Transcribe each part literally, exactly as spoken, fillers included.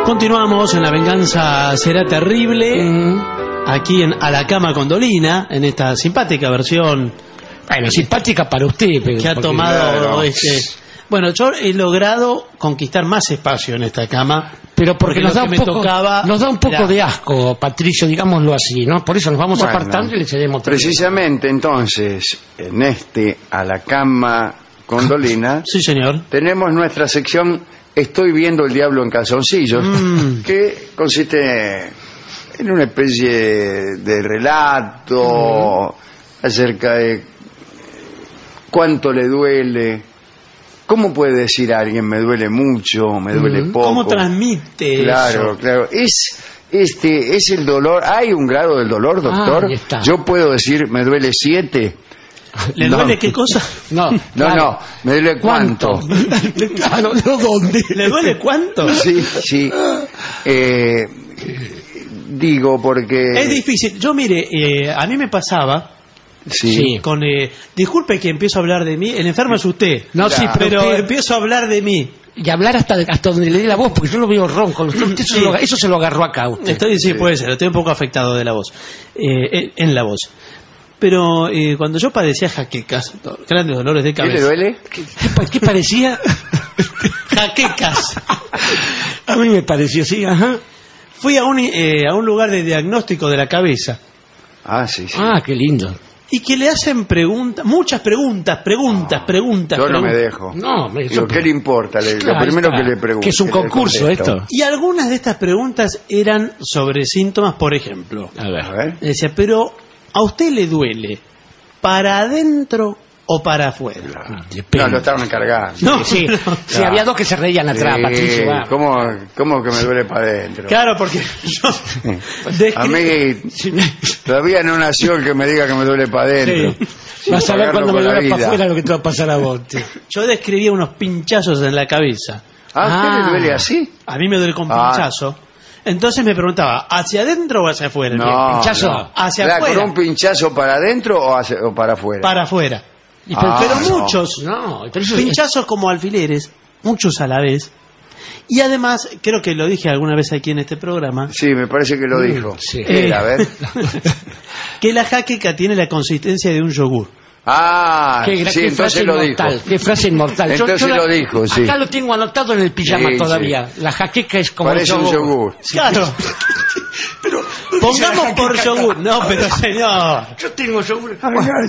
Continuamos en La Venganza Será Terrible, mm. aquí en A la Cama con Dolina, en esta simpática versión. Bueno, simpática para usted, pero que ha tomado claro. este. Bueno, yo he logrado conquistar más espacio en esta cama, pero porque, porque nos, da un me poco, tocaba nos da un poco era... de asco, Patricio, digámoslo así, ¿no? Por eso nos vamos bueno, apartando y le cedemos. Precisamente entonces, en este A la Cama con Dolina, sí, señor, tenemos nuestra sección Estoy viendo el diablo en calzoncillos, mm. que consiste en una especie de relato mm. acerca de cuánto le duele. ¿Cómo puede decir a alguien me duele mucho, me duele mm. poco? ¿Cómo transmite Claro, eso? claro. Es, este, es el dolor. ¿Hay un grado del dolor, doctor? Ah, Yo puedo decir me duele siete. ¿Le no. duele qué cosa? No, no, claro. no, me duele cuánto. Claro, ¿no dónde? ¿Le duele cuánto? Sí, sí. Eh, digo porque... Es difícil. Yo, mire, eh, a mí me pasaba... Sí. sí. Con, eh, disculpe que empiezo a hablar de mí. El enfermo es usted. No, claro. sí, pero usted... empiezo a hablar de mí. Y hablar hasta, hasta donde le dé la voz, porque yo lo veo ronco. Usted, eso, sí. se lo, eso se lo agarró acá usted. Estoy, sí, sí, puede ser. Estoy un poco afectado de la voz. Eh, en la voz. Pero eh, cuando yo padecía jaquecas, grandes dolores de cabeza. ¿Qué le duele? ¿Qué, qué, qué parecía? Jaquecas. A mí me pareció, sí, ajá. Fui a un, eh, a un lugar de diagnóstico de la cabeza. Ah, sí, sí. Ah, qué lindo. Y que le hacen preguntas, muchas preguntas, preguntas, preguntas. Yo no preguntas. me dejo. No, me Digo, ¿qué le importa? Le, claro, lo primero está. que le pregunto. Que es un concurso esto. Y algunas de estas preguntas eran sobre síntomas, por ejemplo. A ver. A ver. Decía, pero ¿a usted le duele para adentro o para afuera? No, lo estaban cargando. No, sí, no. sí, sí, había dos que se reían atrás, Sí, Patricio. Va. ¿Cómo, ¿Cómo que me duele para adentro? Claro, porque yo A mí todavía no nació el que me diga que me duele para adentro. Sí. Sin Vas a ver pagarlo cuando me con la duele para vida. afuera lo que te va a pasar a vos. Tío. yo describía unos pinchazos en la cabeza. ¿Ah, ¿a usted Ah. le duele así? A mí me duele con Ah. pinchazo. Entonces me preguntaba, ¿hacia adentro o hacia afuera? No, pinchazo. no. Hacia Claro, afuera. ¿con un pinchazo para adentro o, hacia- o para afuera? Para afuera. Y pero, Ah, Pero no. muchos, no, pero eso pinchazos como alfileres, muchos a la vez. Y además, creo que lo dije alguna vez aquí en este programa, Sí, me parece que lo dijo. sí. ¿Qué era? A ver. que la jaqueca tiene la consistencia de un yogur. Ah, Qué, sí, qué entonces frase lo dijo. inmortal, qué frase inmortal. Entonces la- lo dijo, sí. Acá lo tengo anotado en el pijama Sí, todavía. La jaqueca es como Parece el un yogur. yogur. Claro. Pero Pongamos por yogur. No, pero señor. Yo tengo yogur.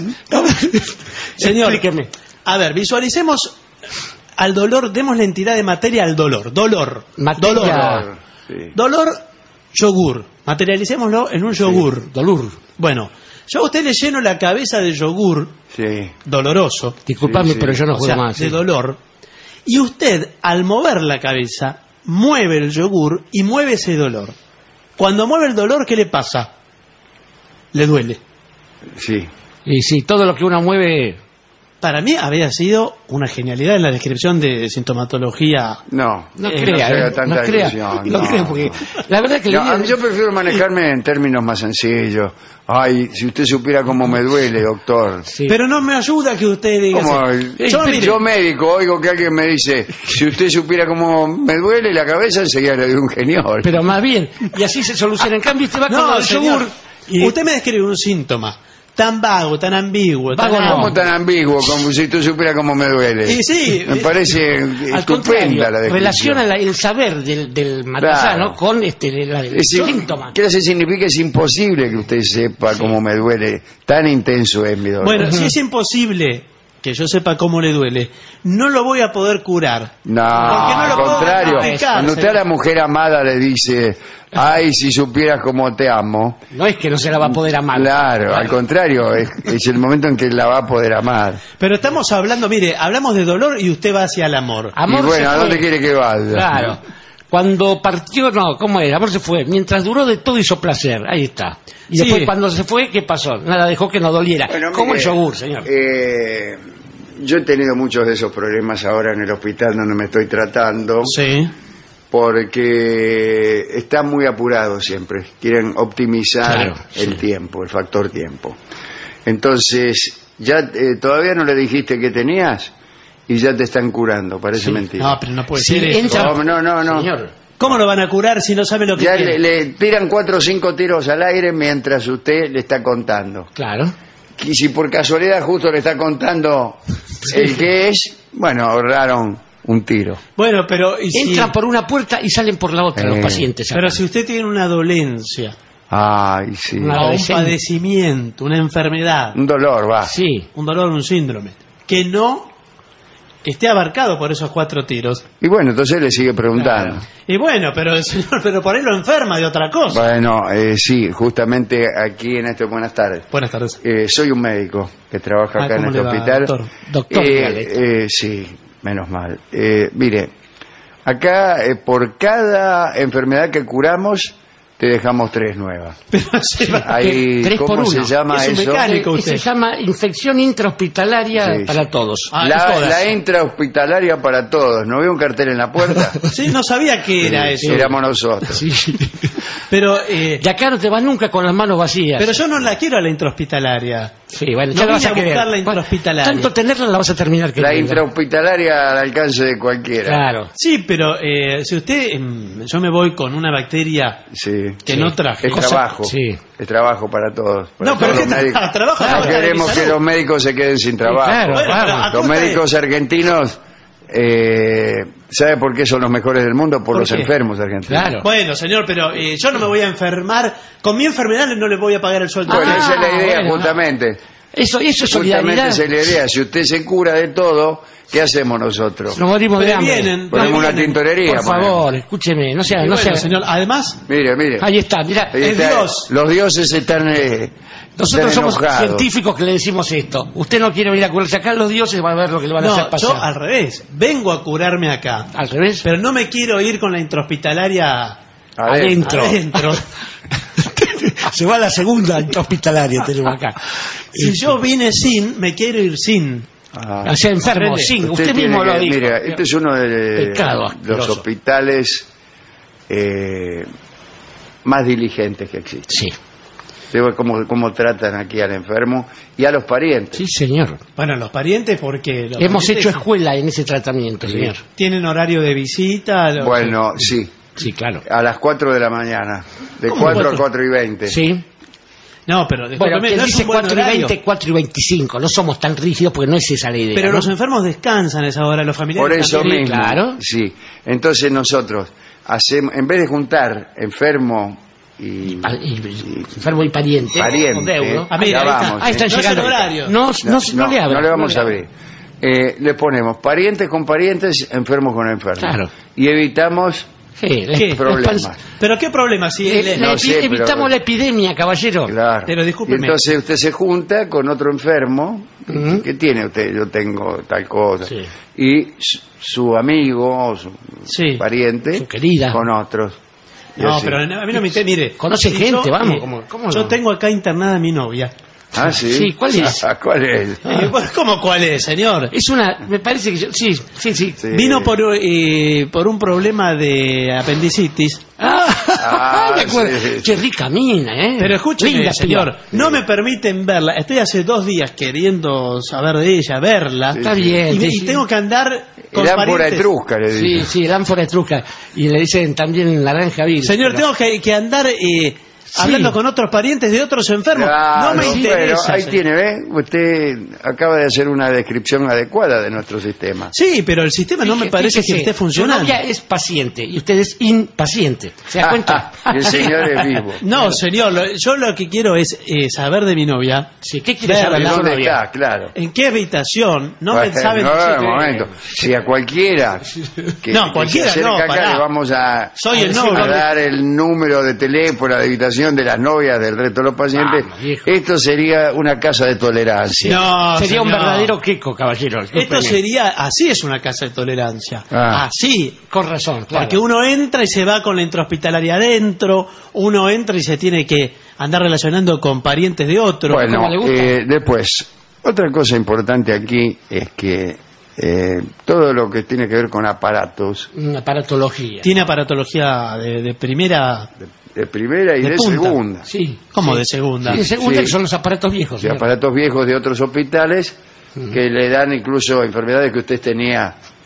Señor, Explíqueme. a ver, visualicemos al dolor, demos la entidad de materia al dolor. Dolor. Materia. Dolor. Sí. Dolor, yogur. Materialicémoslo en un yogur. Dolor. Bueno, yo a usted le lleno la cabeza de yogur Sí. doloroso, Disculpame, Sí, sí. pero yo no o juego sea, más. de sí. dolor, y usted, al mover la cabeza, mueve el yogur y mueve ese dolor. Cuando mueve el dolor, ¿qué le pasa? Le duele. Sí. Y sí, todo lo que uno mueve. Para mí había sido una genialidad en la descripción de sintomatología. No. No Eh, crea, no se haga eh, tanta no crea, ilusión, no no. crea, porque la verdad que No, le a mí yo prefiero manejarme en términos más sencillos. Ay, si usted supiera cómo me duele, doctor. sí. Pero no me ayuda que usted diga Como así. Eh, Yo, yo, mire, médico, oigo que alguien me dice, si usted supiera cómo me duele la cabeza, enseguida le doy un genial. Pero más bien, y así se soluciona. En cambio, usted va con no, el señor, yogur. Y usted me describe un síntoma tan vago, tan ambiguo, tan Vago no. ¿Cómo tan ambiguo como si usted supiera cómo me duele? Y sí, me parece al estupenda contrario, la descripción. relaciona la- el saber del, del matasano Claro. con este, la, el Es decir, síntoma. ¿qué hace? Significa que es imposible que usted sepa cómo me duele. Tan intenso es mi dolor. Bueno, si es imposible que yo sepa cómo le duele, no lo voy a poder curar. No, Porque no lo al puedo contrario. explicar, Cuando usted a señor. la mujer amada le dice, ay, si supieras cómo te amo. No es que no se la va a poder amar. Claro, al contrario, es, es el momento en que la va a poder amar. Pero estamos hablando, mire, hablamos de dolor y usted va hacia el amor. Amor y bueno, se ¿a fue. dónde quiere que vaya? Claro. Cuando partió, no, ¿cómo era? Amor se fue. Mientras duró, de todo hizo placer. Ahí está. Y Sí. después, cuando se fue, ¿qué pasó? Nada, dejó que no doliera. Bueno, Como mire, el yogur, señor. eh, yo he tenido muchos de esos problemas ahora en el hospital donde me estoy tratando. Sí. Porque están muy apurados siempre, quieren optimizar Claro, el sí. tiempo, el factor tiempo. Entonces, ya eh, todavía no le dijiste que tenías y ya te están curando, parece Sí. mentira. No, pero no puede Sí, ser eso. entra- No, no, no, no. Señor, ¿Cómo lo van a curar si no sabe lo que Ya tiene? le, le tiran cuatro o cinco tiros al aire mientras usted le está contando. Claro. Y si por casualidad justo le está contando el que es, bueno, ahorraron un tiro. Bueno, pero... ¿y si- Entran por una puerta y salen por la otra Eh, los pacientes. Pero acá. si usted tiene una dolencia, Ay, sí. Una- o un Adolescente. padecimiento, una enfermedad, Un dolor, va. Sí. un dolor, un síndrome, que no esté abarcado por esos cuatro tiros. Y bueno, entonces le sigue preguntando. Y bueno, pero señor, pero por ahí lo enferma de otra cosa. Bueno, eh, sí, justamente aquí en este... Buenas tardes. Buenas tardes. Eh, soy un médico que trabaja Ah, acá en ¿cómo este le va, hospital. doctor? Doctor, Eh, dígale. eh, sí, menos mal. Eh, mire, acá eh, por cada enfermedad que curamos, te dejamos tres nuevas. Pero se va- Ahí, tres por ¿cómo uno. se llama Es un eso? mecánico. Eh, usted. se llama infección intrahospitalaria Sí, para sí. todos. Ah, La, todas. la intrahospitalaria para todos. ¿No veo un cartel en la puerta? Sí, no sabía qué era Sí, eso. éramos nosotros. Sí. Pero, eh, De acá no te vas nunca con las manos vacías. pero yo no la quiero a la intrahospitalaria. Sí, bueno, No ya la vas vine a a querer. buscar la intrahospitalaria. Tanto tenerla la vas a terminar que La intrahospitalaria al alcance de cualquiera. Claro. Sí, pero eh, si usted, em, yo me voy con una bacteria Sí. que Sí. no traje. Es Cosa- trabajo. sí. Es trabajo para todos. Para No, pero todos ¿qué los tra- médicos. trabajo No para la queremos salud? que los médicos se queden sin trabajo. claro, Bueno, pero claro. a Los costa de- médicos argentinos, eh, ¿sabe por qué son los mejores del mundo? Por, ¿Por los qué? enfermos argentinos. Claro. Bueno, señor, pero eh, yo no me voy a enfermar. Con mi enfermedad no le voy a pagar el sueldo. Bueno, Ah, esa es la idea, bueno, justamente. Eso, eso es Justamente solidaridad. esa es la idea. Si usted se cura de todo, ¿qué hacemos nosotros? Nos morimos de Pero hambre. vienen, Ponemos no una vienen. tintorería. Por ponemos. favor, escúcheme. No sea, Y no bueno, sea. señor, además, Mire, mire. Ahí está, mira. Ahí es está. Dios. Los dioses están, eh, Nosotros están somos enojados. científicos que le decimos esto. Usted no quiere venir a curarse acá, los dioses van a ver lo que le van a hacer no, pasar. yo al revés. Vengo a curarme acá. Al revés. Pero no me quiero ir con la intrahospitalaria Adentro. adentro. Se va a la segunda hospitalaria, tenemos acá. Si yo vine sin, me quiero ir sin. Ah. O sea, enfermo, Aprende. sí, usted, Usted tiene mismo lo que- dijo. Mira, este es uno de Pecado los asqueroso. hospitales eh, más diligentes que existen. Sí, Veo cómo, cómo tratan aquí al enfermo y a los parientes. sí, señor. Bueno, los parientes, porque los Hemos parientes hecho escuela en ese tratamiento, señor. tienen horario de visita. los- Bueno, sí, Sí, claro. a las cuatro de la mañana, de ¿Cómo cuatro a cuatro? cuatro y veinte. Sí. No, pero Bueno, discúlpeme, quien no es dice un buen cuatro y horario. veinte, cuatro y veinticinco. No somos tan rígidos porque no es esa la idea. Pero ¿no? los enfermos descansan a esa hora, los familiares Por eso también. mismo, claro. sí. Entonces nosotros hacemos, en vez de juntar enfermo y, Pa- y- y- enfermo y pariente. pariente, o deudo. Ah, mira, ya ahí está. vamos, Ahí ¿eh? están No es llegando. el horario. No, no, no, le abra. no le vamos no a le abrir. Eh, le ponemos parientes con parientes, enfermos con enfermos. Claro. Y evitamos Sí, la- ¿Qué? la Problemas. espans- Pero qué problema si Eh, él- la no epi- sé, pero- evitamos la epidemia, caballero. Claro. Pero discúlpeme. Y entonces usted se junta con otro enfermo. Ujú. ¿Qué tiene usted? Yo tengo tal cosa. Sí. Y su, su amigo, su Sí. pariente, Su querida. con otros. Y No, así. pero a mí no me interesa. Mire, Conoce si gente, yo, vamos, eh, ¿cómo- cómo yo no? tengo acá internada a mi novia. Ah, sí. Sí, ¿cuál es? Ah, ¿cuál es? Eh, bueno, ¿Cómo cuál es, señor? Es una, me parece que yo, sí, sí, sí. Sí. Vino por, eh, por un problema de apendicitis. Ah, Ah, me acuerdo. sí. Che, rica mina, ¿eh? Pero escúcheme, Linda señor, piba. no me permiten verla. Estoy hace dos días queriendo saber de ella, verla. Sí, Está sí. bien. Y, me- sí, y sí. tengo que andar con El ámpora parientes. etrusca, le Sí, digo. sí, el ánfora etrusca. Y le dicen también naranja vil. Señor, Pero- tengo que, que andar eh, hablando con otros parientes de otros enfermos. Claro, no me interesa. pero ahí señor. tiene, ¿ve? Usted acaba de hacer una descripción adecuada de nuestro sistema. Sí, pero el sistema no me Fíjese, parece que fíjese, esté funcionando. Su novia es paciente y usted es impaciente. ¿Se da cuenta? Y el señor es vivo. No, señor, lo- yo lo que quiero es eh, saber de mi novia. Sí, ¿qué quiere Ver, saber ¿Y de su dónde novia? está? Claro. ¿En qué habitación? No Bueno, me saben no, decir. un momento. Si a cualquiera que, No, que cualquiera se acerca no, acá pará. le vamos a, Soy el a novio. dar el número de teléfono de habitación de las novias del resto de los pacientes. Vamos, viejo. Esto sería una casa de tolerancia. No, Sería un señor. verdadero queco, caballero. Esto discúlpeme. sería, así es una casa de tolerancia. Ah. Así. Con razón, claro. Porque uno entra y se va con la intrahospitalaria adentro, uno entra y se tiene que andar relacionando con parientes de otro. Bueno, ¿Cómo le gusta? eh, después, otra cosa importante aquí es que eh, todo lo que tiene que ver con aparatos Una aparatología. Tiene aparatología de, de primera. de primera y De de, punta. segunda, Sí. ¿Cómo sí. de segunda? Sí, de segunda Sí. que son los aparatos viejos. de señor. aparatos viejos de otros hospitales Ujú. que le dan incluso enfermedades que usted tenía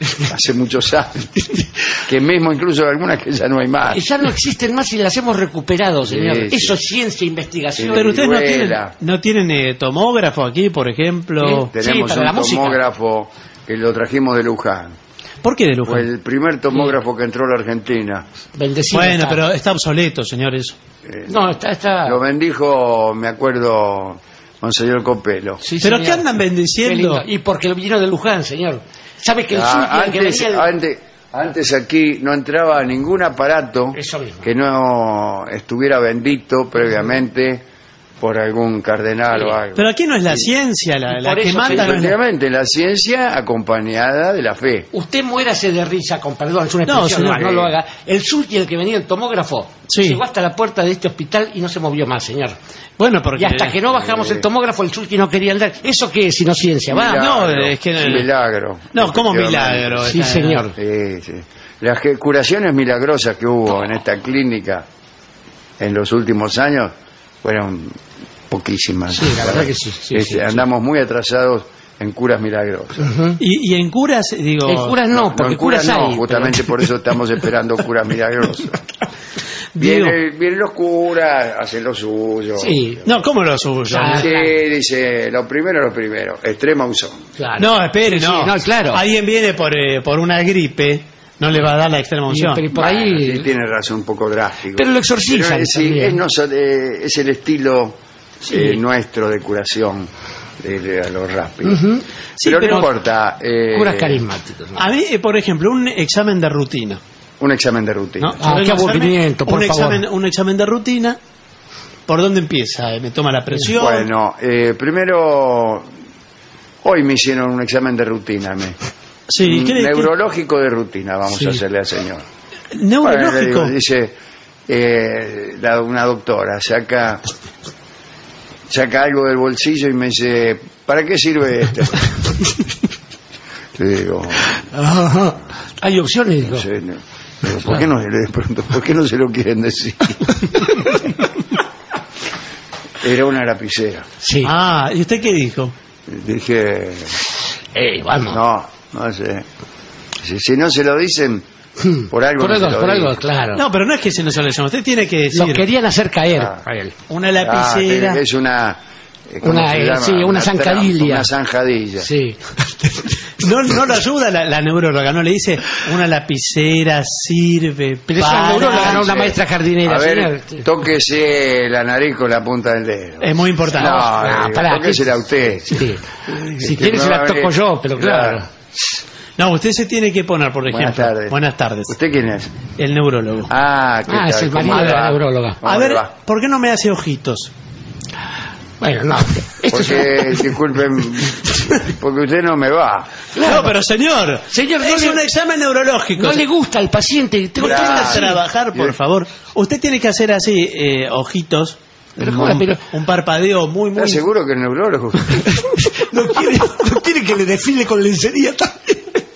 hace muchos años, que mismo incluso algunas que ya no hay más. Y ya no existen más y las hemos recuperado, señor. Sí, sí. Eso es ciencia e investigación. Pero ustedes no tienen, Viruela. no tienen eh, tomógrafo aquí, por ejemplo. Sí. Tenemos para un la música. tomógrafo que lo trajimos de Luján. ¿Por qué de lujo? Fue el primer tomógrafo que entró a la Argentina. Bendecido Bueno, está. pero está obsoleto, señores. Eh, No, está... está... Lo bendijo, me acuerdo, Monseñor Copelo. Sí, ¿Pero señor. qué andan bendiciendo? Qué lindo. Y porque vino de Luján, señor. ¿Sabe que el sur Ah, que antes, venía el- antes, antes aquí no entraba ningún aparato Eso mismo. que no estuviera bendito previamente por algún cardenal Sí. o algo. Pero aquí no es la ciencia la, Y la por que eso, manda. señor, no es la- Efectivamente, la ciencia acompañada de la fe. Usted muérase de risa, con perdón, es una No, expresión, no, señor. no lo haga. El Sulky, el que venía el tomógrafo, Sí. llegó hasta la puerta de este hospital y no se movió más, señor. Bueno, porque. Y hasta que no bajamos el tomógrafo, el Sulky no quería andar. ¿Eso qué es, sino ciencia? Va. Milagro, no, es que- un milagro. No, ¿cómo Efectivamente. milagro? Sí, Está- señor. Sí, sí. Las que- curaciones milagrosas que hubo en esta clínica en los últimos años fueron poquísimas. Sí, la verdad que sí, sí, Este, sí, sí. andamos muy atrasados en curas milagrosas. Ujú. Y, y en curas, digo. En curas no, No, porque en curas curas no, hay. justamente por eso estamos esperando curas milagrosas. digo- Vienen, vienen los curas, hacen lo suyo. Sí, No, ¿cómo lo suyo? Ah, Sí, claro. dice, lo primero, lo primero, extrema unción. claro. No, espere, Sí, no. sí, no, claro. Alguien viene por, eh, por una gripe, no le va a dar la extrema Y- unción. pero y por Bueno, ahí... sí, tiene razón, un poco drástico. Pero lo exorcizan Pero, eh, sí, también. es, no so- eh, es el estilo Sí. eh, nuestro de curación de, de a lo rápido. Ujú. Sí, pero, pero- no importa. eh, Curas carismáticos. ¿no? A mí, eh, por ejemplo, un examen de rutina. Un examen de rutina. ¿no? Ah, Yo vengo qué a hacerme aburrimiento, por un favor. examen, un examen de rutina. ¿Por dónde empieza? Eh, ¿Me toma la presión? Bueno, eh, primero, hoy me hicieron un examen de rutina. Me. Sí, Un ¿qué le- qué- neurológico de rutina, vamos Sí. a hacerle al señor. neurológico. Bueno, le digo, dice eh, la- una doctora, saca saca algo del bolsillo y me dice, ¿para qué sirve esto? Le digo, Ajá. Hay opciones, digo. no sé, no. Digo, ¿por qué no, le pregunto, ¿por qué no se lo quieren decir? Era una lapicera. Sí. Ah, ¿y usted qué dijo? Dije, Eh, vamos. no, no sé. Si, si no se lo dicen, por algo Por no algo, se lo por algo, dicen. claro. No, pero no es que se nos lo llame. Usted tiene que decir Lo querían hacer caer Ah. a él. una Ah, lapicera. que es una... eh, ¿cómo Una, se eh, llama? sí, una trampa, zancadilla. Una zanjadilla. Sí. No, no lo ayuda la, la neuróloga, no le dice una lapicera sirve Pero es una para... neuróloga, no una maestra jardinera, A ver, señor. tóquese la nariz con la punta del dedo. Es muy importante. No, Ah, eh, pará, tóquesela ¿qué- usted. Sí. Si Que quiere no se va la a toco venir. yo, pero claro. No, usted se tiene que poner, por ejemplo. Buenas tardes. Buenas tardes. ¿Usted quién es? El neurólogo. Ah, ¿qué Ah, tal? es el ¿Cómo marido le de la va? neuróloga. ¿Cómo A le ver, va? ¿por qué no me hace ojitos? Bueno, no. Esto es Porque, disculpen, porque usted no me va. No, pero señor, Señor, no es le- un examen neurológico. no le gusta al paciente. Tengo que Claro. estar a así. trabajar, por favor. Usted tiene que hacer así, eh, ojitos. Pero un, ¿cómo? Pero- un parpadeo muy, muy... ¿Está seguro que el neurólogo? No quiere, no quiere que le desfile con lencería también.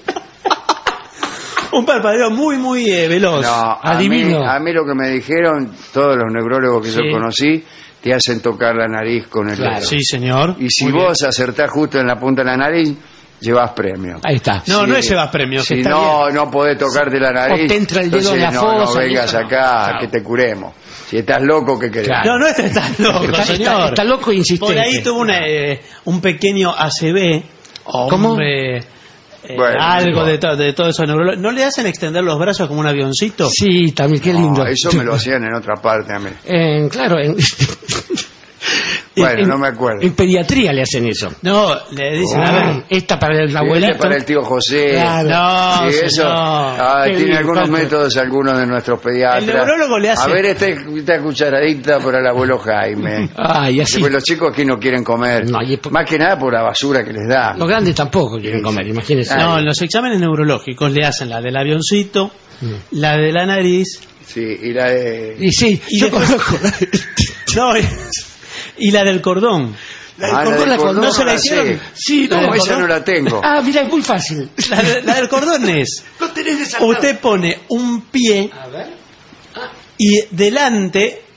Un parpadeo muy, muy eh, veloz. No, a mí, Adivino. a mí lo que me dijeron, todos los neurólogos que Sí. yo conocí, te hacen tocar la nariz con el Claro. dedo. Sí, señor. Y si Muy bien. vos acertás justo en la punta de la nariz, llevas premio. Ahí está. No, Sí. no es llevas premios. Si está no, bien. no podés tocarte la nariz, O te entra el dedo entonces en la no, fosa no y vengas eso no. acá Claro. que te curemos. Si estás loco, ¿qué querés? Claro. No, no está tan loco, Está- está- señor. está loco e insistente. Por ahí tuvo una, eh, un pequeño A C V. O ¿Cómo? un, eh, eh, Bueno, algo no. de, to- de todo eso neurológico. ¿No le hacen extender los brazos como un avioncito? Sí, también, qué No, lindo. eso me lo hacían en otra parte a mí. En- claro, en, Bueno, en- no me acuerdo. En pediatría le hacen eso. No, le dicen, a ver. Esta para el Sí, abuelito. este para el tío José. Claro. No, Sí, eso. señor. Ah, Qué tiene bien, algunos tanto. métodos, algunos de nuestros pediatras. El neurólogo le hace- A ver, esta, esta cucharadita para el abuelo Jaime. Ay, así. Porque los chicos aquí no quieren comer. No, y es por- Más que nada por la basura que les da. Los grandes tampoco quieren comer, imagínense. Ah, No, en los exámenes neurológicos le hacen la del avioncito, Mm. la de la nariz. Sí, y la de... Y sí, Y yo después- conozco. No, y la del cordón. La del Ah, cordón, del la- cordón ¿no se la la hicieron? sé. Sí, No, la del esa cordón. no la tengo. Ah, mira, es muy fácil. La, de- la del cordón es, Lo tenés desatado. usted pone un pie A ver. y delante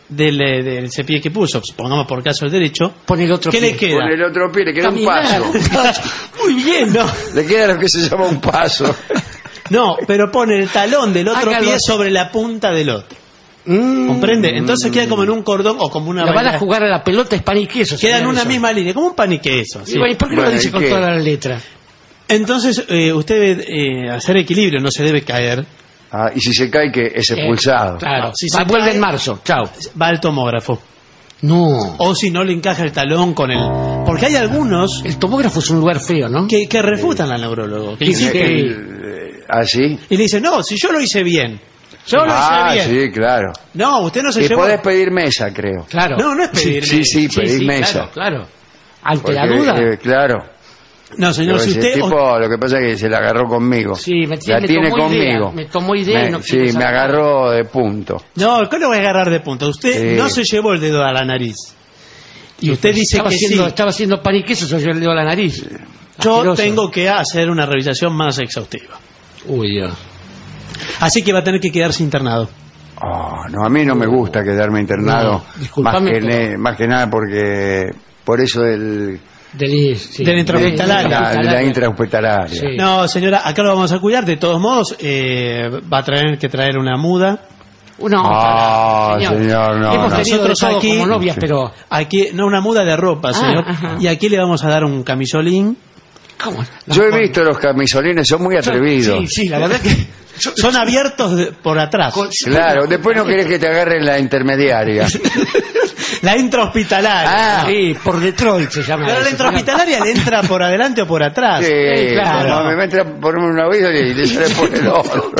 del, eh, del cepillo que puso, pongamos por caso el derecho, Pone el otro ¿qué pie. le queda? Con el otro pie le queda un Caminar. paso. Muy bien, ¿no? Le queda lo que se llama un paso. No, pero pone el talón del otro Hágalo. pie sobre la punta del otro. Mm. ¿Comprende? Entonces queda como en un cordón o como una La van a vaina. jugar a la pelota es pan y queso. Queda en señor, una eso. misma línea, como un paniqueso. Y Sí. bueno, ¿y por qué no Bueno, lo dice ¿y con qué? toda la letra? Entonces eh, usted debe eh, hacer equilibrio, no se debe caer. Ah, y si se cae, que es Eh, expulsado. claro. Si Va, se vuelve cae- en marzo. Chao. Va al tomógrafo. No. O si no le encaja el talón con el... Porque hay algunos El tomógrafo es un lugar feo, ¿no? que, que refutan al neurólogo. Que Sí, insisten. sí. El- eh, ¿Ah, sí? Y le dicen, no, si yo lo hice bien. Yo lo Ah, hice bien. sí, claro. No, usted no se Y llevó... podés pedir mesa, creo. Claro. No, no es pedir. Sí, sí, pedir sí, mesa. Claro, claro. Ante Porque, la duda. eh, claro. No, señor, Pero si ese usted... tipo, lo que pasa es que se la agarró conmigo. Sí, me, la me tiene tomó conmigo. idea. Me tomó idea y Me- no sí, quiero me saber. agarró de punto. No, ¿qué le voy a agarrar de punta? Usted Sí. no se llevó el dedo a la nariz. Y usted dice estaba que haciendo, sí. Estaba haciendo pan y queso, se yo le dio a la nariz. Yo Asqueroso. tengo que hacer una revisión más exhaustiva. Uy, Dios. Así que va a tener que quedarse internado. Oh, no, a mí no me gusta quedarme internado. No, más, disculpame, que pero- ne- más que nada porque... Por eso del... Del, sí. Del intrahospitalario. La, de la intrahospitalaria. Sí. No, señora, acá lo vamos a cuidar. De todos modos, eh, va a tener que traer una muda. No, Ah, para- señor, no, Hemos no. tenido Nosotros de todo aquí- como novias, pero... Aquí, no una muda de ropa, señor. ajá. Y aquí le vamos a dar un camisolín. ¿Cómo? Yo he visto los camisolines, son muy atrevidos. Sí, sí, la verdad que... Son abiertos de- por atrás. Claro, después no querés que te agarren la intermediaria. La intrahospitalaria. Ah, Sí, por Detroit se llama Pero la eso. intrahospitalaria le entra por adelante o por atrás. sí, claro. como me mete a ponerme un oído y le sale por el otro.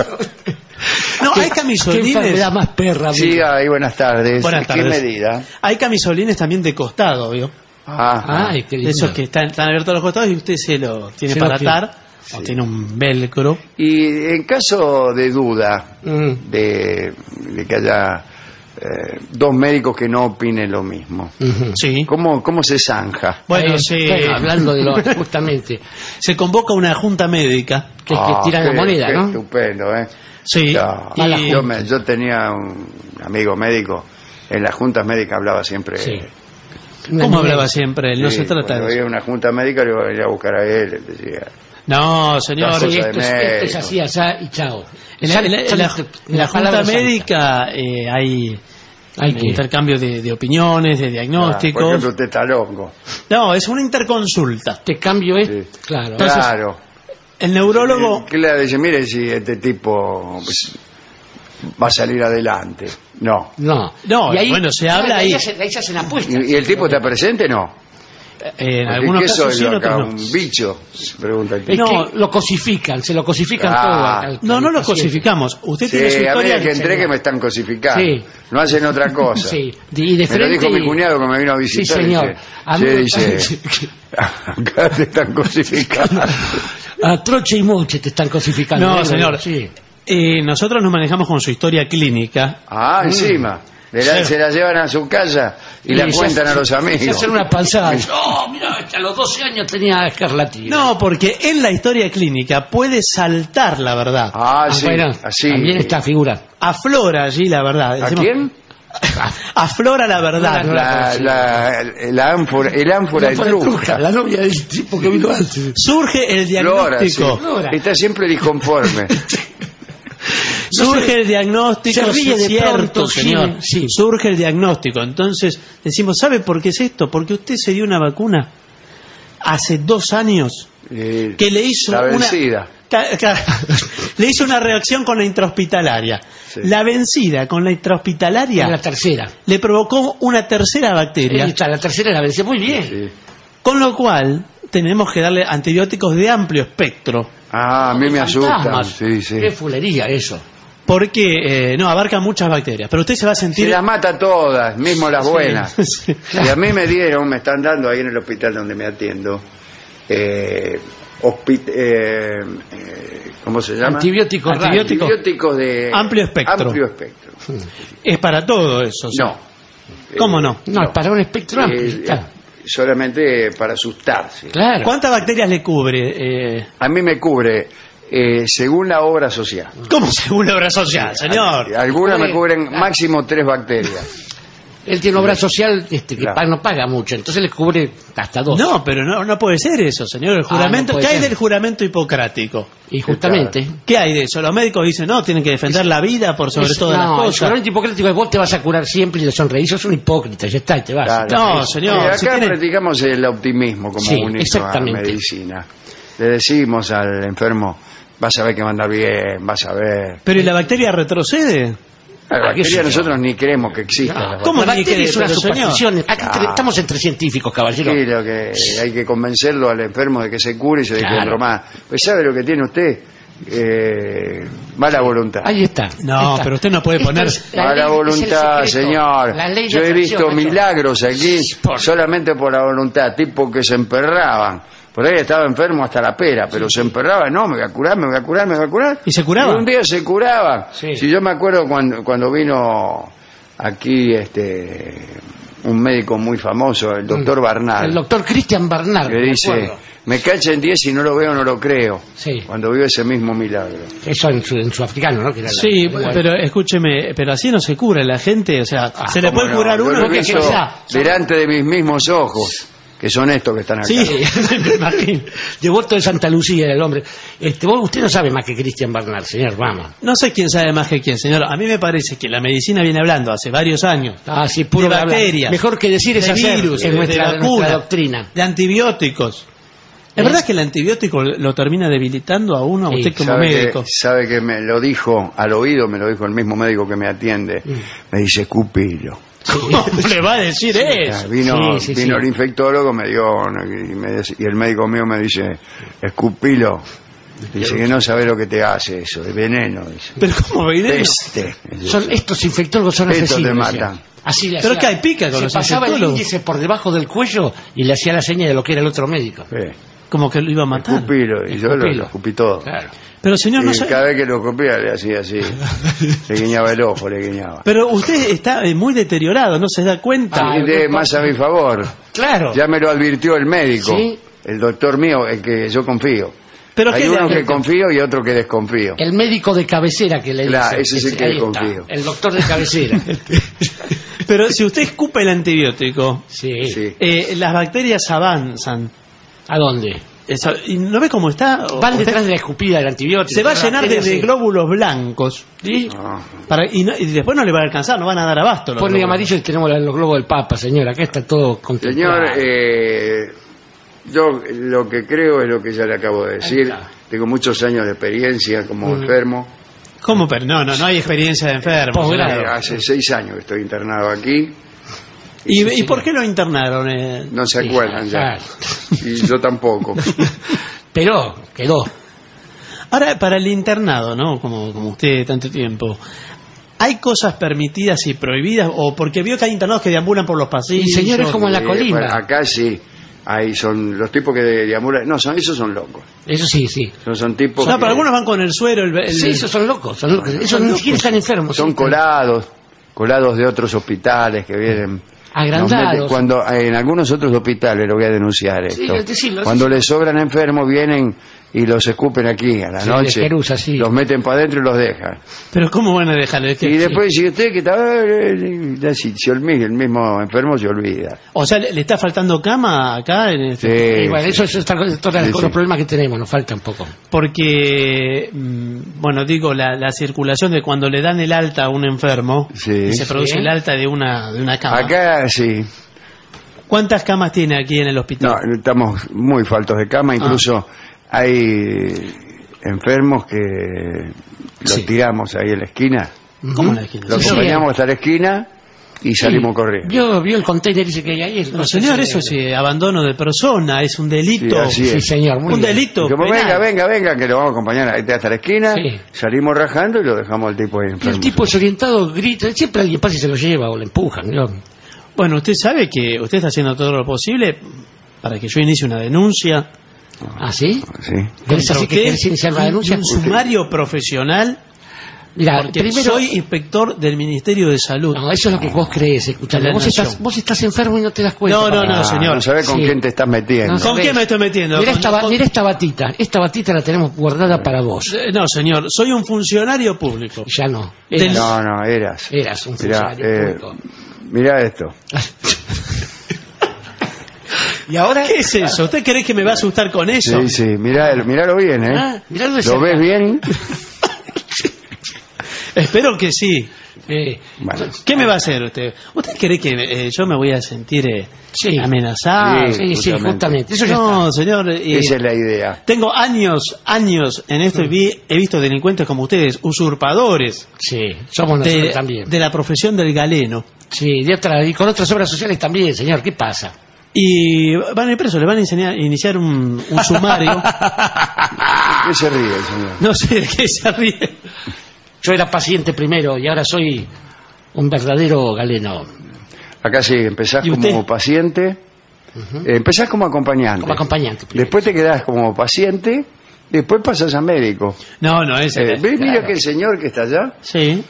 No, hay Qué camisolines. enfermedad más perra. Sí, amigo. ahí, buenas tardes. Buenas ¿Qué tardes. medida? Hay camisolines también de costado, ¿vio? Ah, Ay, qué De lindo. esos que están, están abiertos a los costados y usted se lo tiene Se lo para tiene. atar. O tiene un velcro. y en caso de duda Mm, de, de que haya eh, dos médicos que no opinen lo mismo, ujú. Sí. ¿cómo, cómo se zanja? Bueno, Eh, se, bueno, hablando de lo... Justamente. se convoca una junta médica. Que, que Ah, tiran la qué- moneda, qué ¿no? Estupendo, ¿eh? Sí. Ya, Y- yo, me- yo tenía un amigo médico, en las juntas médicas hablaba siempre. Sí. ¿Cómo hablaba siempre él? No Sí, se trata cuando de había eso. una junta médica, le iba a ir a buscar a él, le decía. No, señor. Las Sí, cosas esto, es, de esto es médico. así, allá y chao. En la, Sale- en la- en sale- la- en la la junta palabra santa. médica eh, hay, Hay un que- intercambio de, de opiniones, de Ah, por diagnósticos. ejemplo, usted está loco. No, es una interconsulta. Te cambio es... Sí. Claro. Entonces- Claro. El neurólogo... ¿Qué le dice? Mire si este tipo pues, va a salir adelante. No. No. No, bueno, se habla ahí. Ahí se, ahí se hacen apuestas. ¿Y, y el tipo está presente? No. eh, en Porque, algunos ¿qué casos soy sí, yo en acá? otros no. ¿Un bicho? Se pregunta el Es tipo. No. que lo cosifican, se lo cosifican Ah. todo. al- al- No, al no lo paciente. cosificamos. Usted Sí, tiene su a historia... medida que entré que me están cosificando. Sí. No hacen otra cosa. Sí, de- y de Me lo frente dijo mi y- cuñado que me vino a Sí, visitar. señor. Dice, A sí, mí me dice, parece que- acá te están cosificando. A troche y moche te están cosificando. No, ¿eh? señor. Sí. Eh, nosotros nos manejamos con su historia clínica. Ah, encima. Le la- Sí. Se la llevan a su casa y, la se cuentan hace- a los amigos. Se hacen una panzada. Oh, mira, a los doce años tenía escarlatina. No, porque en la historia clínica puede saltar la verdad. Ah, Ah, sí, bueno, así. también está figura. Aflora allí la verdad. ¿A Decimos, quién? Aflora la verdad. No La, la, la ánfora, el ánfora de truja. La novia del tipo que vino antes. Surge el Flora, sí. diagnóstico. Flora. Está siempre disconforme. Surge el diagnóstico, se ríe sí, de cierto, pronto, señor. sí, sí. Surge el diagnóstico. Entonces decimos, ¿sabe por qué es esto? Porque usted se dio una vacuna hace dos años Eh, que le hizo la una vencida. Ca- ca- le hizo una reacción con la intrahospitalaria. Sí. La vencida con la intrahospitalaria La tercera. le provocó una tercera bacteria, Ahí está, la tercera la venció muy bien. Sí. con lo cual tenemos que darle antibióticos de amplio espectro, Ah, a mí me asustan. Fantasmas. Sí, sí. Qué fulería eso. porque eh, no abarca muchas bacterias, pero usted se va a Se sentir las mata todas, mismo las Sí, buenas. sí. Y a mí me dieron, me están dando ahí en el hospital donde me atiendo, eh, hospi- eh, eh, ¿cómo se llama? Antibióticos raros. Antibióticos. Antibióticos de Amplio espectro. amplio espectro. es para todo eso. ¿sí? No. ¿Cómo Eh, no? No, para un espectro amplio. eh, Claro. solamente para asustarse. Claro. ¿Cuántas bacterias le cubre? Eh, A mí me cubre, eh, según la obra social. ¿Cómo según la obra social, señor? Algunas me Cubre- cubren máximo tres bacterias. Él tiene obra social este, que Claro. pa- no paga mucho, entonces le cubre hasta dos. No, pero no, no puede ser eso, señor. El Ah, juramento, no puede ¿qué hay ser. del juramento hipocrático? Y justamente... ¿Qué hay de eso? Los médicos dicen, no, tienen que defender la vida por sobre es- todas no, las el cosas. juramento hipocrático es vos te vas a curar siempre y le sonreís, sos un hipócrita, ya está, y te vas. Claro. No, Sí, señor, acá si tiene- practicamos el optimismo como Sí, única exactamente. medicina. Le decimos al enfermo, vas a ver que va a andar bien, vas a ver. Pero ¿y la bacteria retrocede? La Ah, qué sé bacteria yo. nosotros ni creemos que exista. No, la ¿cómo la ni bacteria que- es una pero, señor? superstición. Aquí Ah. entre- estamos entre científicos, caballero. Sí, lo que hay que convencerlo al enfermo de que se cure y se deje Claro. de bromar. Pues ¿sabe lo que tiene usted? Eh, mala voluntad. Ahí está. No, Ahí está. pero usted no puede Esto poner- es la Mala ley- es el voluntad, secreto, señor. la ley de Yo he visto atracción, maestro. milagros aquí Por- solamente por la voluntad, tipo que se emperraban. Por ahí estaba enfermo hasta la pera, pero se emperraba, no, me voy a curar, me voy a curar, me voy a curar. ¿Y se curaba? Y un día se curaba. Sí. Si yo me acuerdo cuando, cuando vino aquí este un médico muy famoso, el doctor Barnard, El doctor Cristian Barnard. que me dice, acuerdo. me cacha en diez y no lo veo, no lo creo. Sí. Cuando vio ese mismo milagro. Eso en su, en su africano, ¿no? Que era la- Sí, bueno. pero escúcheme, pero así no se cura la gente, o sea, se le Ah, ¿Cómo puede no? curar Yo uno. lo he porque visto quizá- delante de mis mismos ojos, que son estos que están acá. Sí, me imagino. Devoto de Santa Lucía era el hombre. Este, vos, usted no sabe más que Cristian Barnard, señor, vamos. No sé quién sabe más que quién, señor. A mí me parece que la medicina viene hablando hace varios años Ah, sí, puro de hablar. bacterias, Mejor que decir es de hacer, virus, en de nuestra, vacuna, nuestra doctrina. de antibióticos. ¿Es ¿Eh? verdad que el antibiótico lo termina debilitando a uno, a Sí, usted como ¿Sabe médico? que, sabe que me lo dijo al oído, me lo dijo el mismo médico que me atiende. Mm. Me dice, escupilo. ¿Cómo le va a decir eso? Vino, Sí, sí, vino sí. el infectólogo me dio, y, me dice- y el médico mío me dice, escupilo. Dice que no sabe lo que te hace eso, es veneno. Dice. Pero ¿cómo veneno? Peste. Son, estos infectólogos son Estos asesinos. te decía. matan. Así le Pero hacía- que hay pica con se los pasaba el infectólogos. índice por debajo del cuello y le hacía la seña de lo que era el otro médico. Sí. Como que lo iba a matar. Escupilo. Y yo lo, Escupilo. lo escupí todo. Claro. Pero señor, no Y sé. cada vez que lo escupía le hacía así. Le guiñaba el ojo, le guiñaba. Pero usted está eh, muy deteriorado, ¿no se da cuenta? Ah, Y de más a mi favor. Claro. Ya me lo advirtió el médico. Sí. El doctor mío, el que yo confío. Pero Hay qué uno le- que confío y otro que desconfío. El médico de cabecera que le dice. Claro, ese es el que ahí está, confío. el doctor de cabecera. Pero si usted escupe el antibiótico, Sí. Sí. eh, las bacterias avanzan. ¿A dónde? Esa- ¿Y no ve cómo está? Van Usted detrás de la escupida del antibiótico. se va a La llenar de, bacteria de se- glóbulos blancos. ¿Sí? No. Para, y, no- y después no le va a alcanzar, no van a dar abasto. los Pone glóbulos. amarillo y tenemos los globos del Papa, señor. Acá está todo contemplado. Señor, eh, yo lo que creo es lo que ya le acabo de decir. Ahí está. Tengo muchos años de experiencia como Mm. enfermo. ¿Cómo? Pero no, no, no hay experiencia de enfermo. Posgrado. señor. Eh, hace seis años que estoy internado aquí. ¿Y, Sí, ¿Y por qué lo internaron? eh? No se Sí, acuerdan ya. claro. Y yo tampoco. Pero quedó. Ahora, para el internado, ¿no? Como, como usted tanto tiempo, ¿hay cosas permitidas y prohibidas? ¿O porque vio que hay internados que deambulan por los pasillos? Y señor, es como en la Eh, colina. bueno, acá sí. Ahí son los tipos que deambulan. No, son, esos son locos. Eso sí, sí. Son, son tipos No, que pero algunos van con el suero, el, el- Sí, esos son locos. Son locos. Esos Son ni locos. siquiera están enfermos. son sí. colados, colados de otros hospitales que vienen. Agrandados. Nos meten- cuando en algunos otros hospitales, lo voy a denunciar Sí, esto, decilo, cuando decilo. les sobran enfermos vienen y los escupen aquí a la Sí, noche, de Querusa, sí. los meten para adentro y los dejan. Pero ¿cómo van a dejarle? Y después si usted que está, eh, ya si se olvida, el mismo enfermo se olvida. O sea, ¿le, le está faltando cama acá? En este- Sí, Y bueno, sí. eso es otra cosa, todos Sí, los sí. problemas que tenemos, nos falta un poco. Porque, mm, bueno, digo, la, la circulación de cuando le dan el alta a un enfermo, Sí. y se produce Sí. el alta de una, de una cama. Acá sí. ¿Cuántas camas tiene aquí en el hospital? No, estamos muy faltos de cama, incluso hay enfermos que los Sí. tiramos ahí en la esquina, ¿Cómo en la esquina? lo Sí, acompañamos hasta la esquina y salimos corriendo. Vio, vio el container ese que hay ahí. No, señor, eso es eh, abandono de persona, es un delito. Sí, así Sí, es. señor, muy Un bien. delito. Y como penal. venga, venga, venga, que lo vamos a acompañar ahí hasta la esquina, Sí. salimos rajando y lo dejamos al tipo ahí Y enfermo. el tipo desorientado grita, siempre alguien pasa y se lo lleva o le empujan. ¿no? Bueno, usted sabe que usted está haciendo todo lo posible para que yo inicie una denuncia. ¿Ah, sí? Sí. ¿Querés contra así que usted, querés iniciar la un- denuncia? Un sumario profesional, Mira, porque primero... soy inspector del Ministerio de Salud. No, eso es lo que vos crees, escuchame. De la Vos nación. estás, vos estás enfermo y no te das cuenta. No, no, papá. no, señor. No sabés con Sí. quién te estás metiendo. No ¿Con sabés. quién me estoy metiendo? Mira Con- esta, ba- con- mira esta batita. Esta batita la tenemos guardada para vos. Eh, No, señor, soy un funcionario público. Ya no. Del- Eras, No, no, eras. eras un Mirá, funcionario eh, público. Mirá esto. ¿Y ahora? ¿Qué es eso? ¿Usted cree que me va a asustar con eso? Sí, sí, mirá, miralo bien, ¿eh? Ah, miralo de ¿Lo cerca. ves bien? Espero que sí. Eh, Bueno. ¿Qué me va a hacer usted? ¿Usted cree que eh, yo me voy a sentir eh, Sí. amenazado? Sí. sí, sí, justamente. justamente. Eso ya No, está. señor. eh, Esa es la idea. Tengo años, años en esto y vi- he visto delincuentes como ustedes, usurpadores Sí, somos nosotros de, también. de la profesión del galeno. Sí, de otra, y con otras obras sociales también, señor. ¿Qué pasa? Y van a ir presos, le van a enseñar, iniciar un, un sumario. ¿Qué se ríe, señor? No sé de qué se ríe. Yo era paciente primero y ahora soy un verdadero galeno. Acá sí, empezás ¿Y usted? como paciente, eh, empezás como acompañante. Como acompañante. primero. Después te quedás como paciente, después pasas a médico. No, no, ese. Eh, ve, Mira claro. que el señor que está allá, Sí.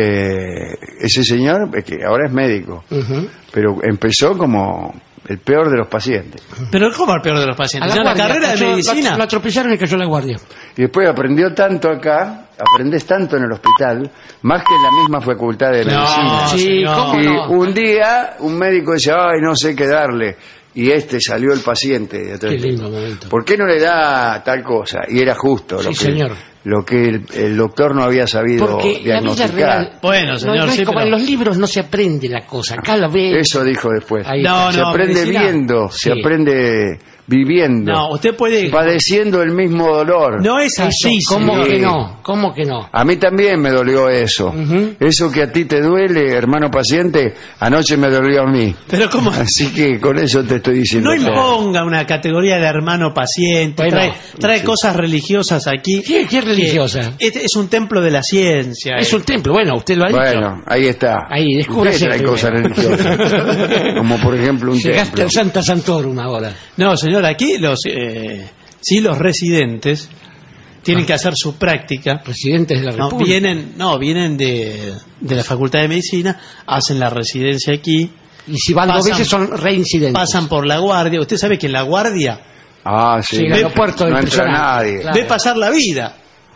eh, ese señor, eh, que ahora es médico, Ujú. pero empezó como el peor de los pacientes. Pero ¿cómo el peor de los A pacientes? la Ya la guardia, carrera de cayó- lo- medicina. Lo atropellaron y cayó la guardia. Y después aprendió tanto acá, aprendés tanto en el hospital, más que en la misma facultad de No, medicina. Sí, señor. ¿cómo Y no? un día un médico dice, ay, no sé qué darle. Y este salió el paciente. Y atrás, Qué lindo momento. ¿por qué no le da tal cosa? Y era justo lo Sí, que, señor. lo que el, el doctor no había sabido Porque la vida diagnosticar. real. Bueno, señor, no, no es sí, como pero- en los libros no se aprende la cosa. Acá la ve. Eso dijo después. Ahí No, está. se no, aprende medicina. viendo, Sí. se aprende viviendo, No, usted puede. padeciendo el mismo dolor. No es así, Eso, ¿Cómo señor. Sí. que no? ¿Cómo que no? A mí también me dolió eso. Ujú. Eso que a ti te duele, hermano paciente, anoche me dolió a mí. Pero ¿cómo? Así que con eso te estoy diciendo No todo. imponga una categoría de hermano paciente, Bueno, trae, trae sí. cosas religiosas aquí. ¿Qué, qué religiosa? Que Este es un templo de la ciencia. Es eh. un templo. Bueno, usted lo ha dicho. Bueno, ahí está. Ahí, descúbrase Usted trae primero. cosas religiosas. Como por ejemplo un Llegaste templo. al Santa Santorum ahora. No, señor, aquí los eh, sí los residentes tienen que hacer su práctica. Presidentes de la No, República. vienen, no, vienen de, de la Facultad de Medicina, hacen la residencia aquí, Y si van dos pasan- veces son reincidentes. pasan por la guardia. Usted sabe que en la guardia Ah, sí. Sí, el Ve- aeropuerto del no entra impresionante. nadie. Claro. ve pasar la vida.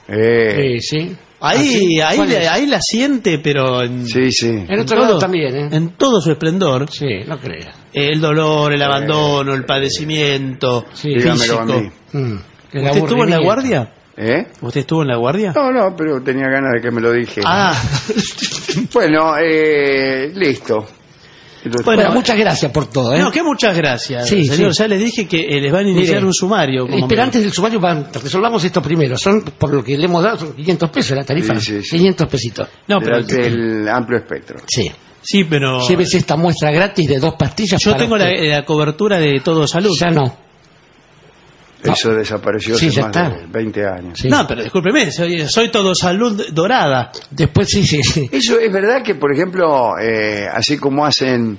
Eh, Sí, sí. Ahí, ¿Ah, sí? ahí, ¿Cuál le- es? ahí la siente, pero en, sí, sí. En otro todo- lado también, ¿eh? en todo su esplendor. Sí, no crea. El dolor, el abandono, el padecimiento Sí. Dígamelo a físico. mí. Mm, el ¿Usted estuvo en la aburrimiento. guardia? ¿Eh? ¿Usted estuvo en la guardia? No, no, pero tenía ganas de que me lo dije. Ah, Bueno, eh, listo. Entonces, Bueno, Bueno, muchas gracias por todo, ¿eh? no, que muchas gracias, Sí, señor. sí. Ya les dije que eh, les van a iniciar Mire, un sumario. como Espera, me- antes del sumario, van- resolvamos esto primero. Son, por lo que le hemos dado, son quinientos pesos la tarifa. Sí, sí, sí. quinientos pesitos. No, pero del, del amplio espectro. Sí. sí, pero Llévese esta muestra gratis de dos pastillas. yo para tengo la, usted. la cobertura de Todo Salud. Ya no. No. Eso desapareció Sí, hace ya más está. de veinte años. Sí. No, pero discúlpeme, soy, soy Todo Salud dorada. Después sí, sí, sí. Eso es verdad que, por ejemplo, eh, así como hacen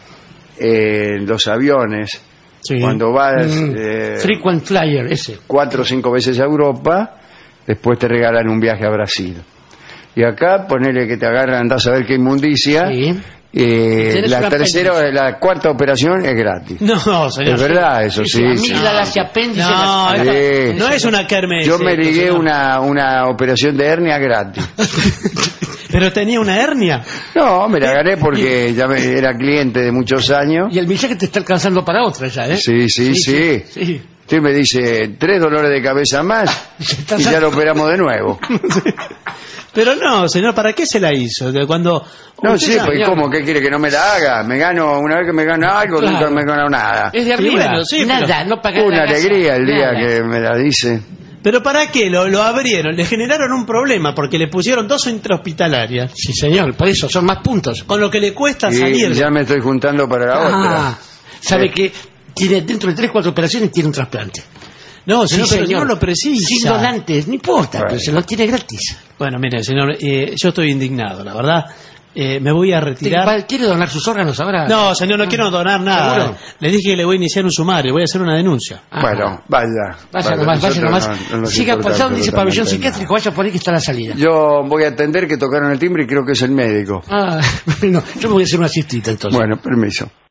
eh, los aviones, Sí. cuando vas Mm, eh, Frequent flyer, ese. cuatro o cinco veces a Europa, después te regalan un viaje a Brasil. Y acá, ponele que te agarran, andás a ver qué inmundicia, Sí. eh, Tenés la un tercera apéndice. o la cuarta operación es gratis. No, señor. Es verdad, eso sí. sí. Amígdalas y apéndices. No, las- Sí. no es una kermés. Yo me esto, ligué señor. una, una operación de hernia gratis. Pero tenía una hernia. No, me la gané porque ya me- era cliente de muchos años. Y el millaje te está alcanzando para otra ya, ¿eh? Sí, sí, sí. sí. Usted me dice, tres dolores de cabeza más Está y ya lo operamos de nuevo. Pero no, señor, ¿para qué se la hizo? De cuando No, usted sí, ya- pues ¿cómo? ¿Qué quiere que no me la haga? Me gano, una vez que me gano algo, Claro. nunca me gano nada. Es de Y arriba. bueno, sí, Nada, no pagar Una la casa, alegría el día nada. que me la dice. ¿Pero para qué? Lo, lo abrieron, le generaron un problema porque le pusieron dos intrahospitalarias, Sí, señor, por eso son más puntos. con lo que le cuesta Y salir. ya me estoy juntando para la Ah, otra. sabe Eh. que tiene dentro de tres, cuatro operaciones tiene un trasplante. No, señor, Sí, pero señor. no lo precisa. Sin donantes, no importa, Bueno. pero se lo tiene gratis. Bueno, mire, señor, eh, yo estoy indignado, la verdad. Eh, me voy a retirar. ¿Va- ¿Quiere donar sus órganos ahora? No, señor, no quiero donar nada. ¿Seguro? Le dije que le voy a iniciar un sumario, voy a hacer una denuncia. Ah, Bueno, vaya. Vaya nomás, vaya nosotros nomás. no- no nos Siga importa por allá donde dice pabellón absolutamente psiquiátrico, vaya por ahí que está la salida. nada. Yo voy a atender que tocaron el timbre y creo que es el médico. Ah, bueno, yo me voy a hacer una siestita entonces. Bueno, permiso.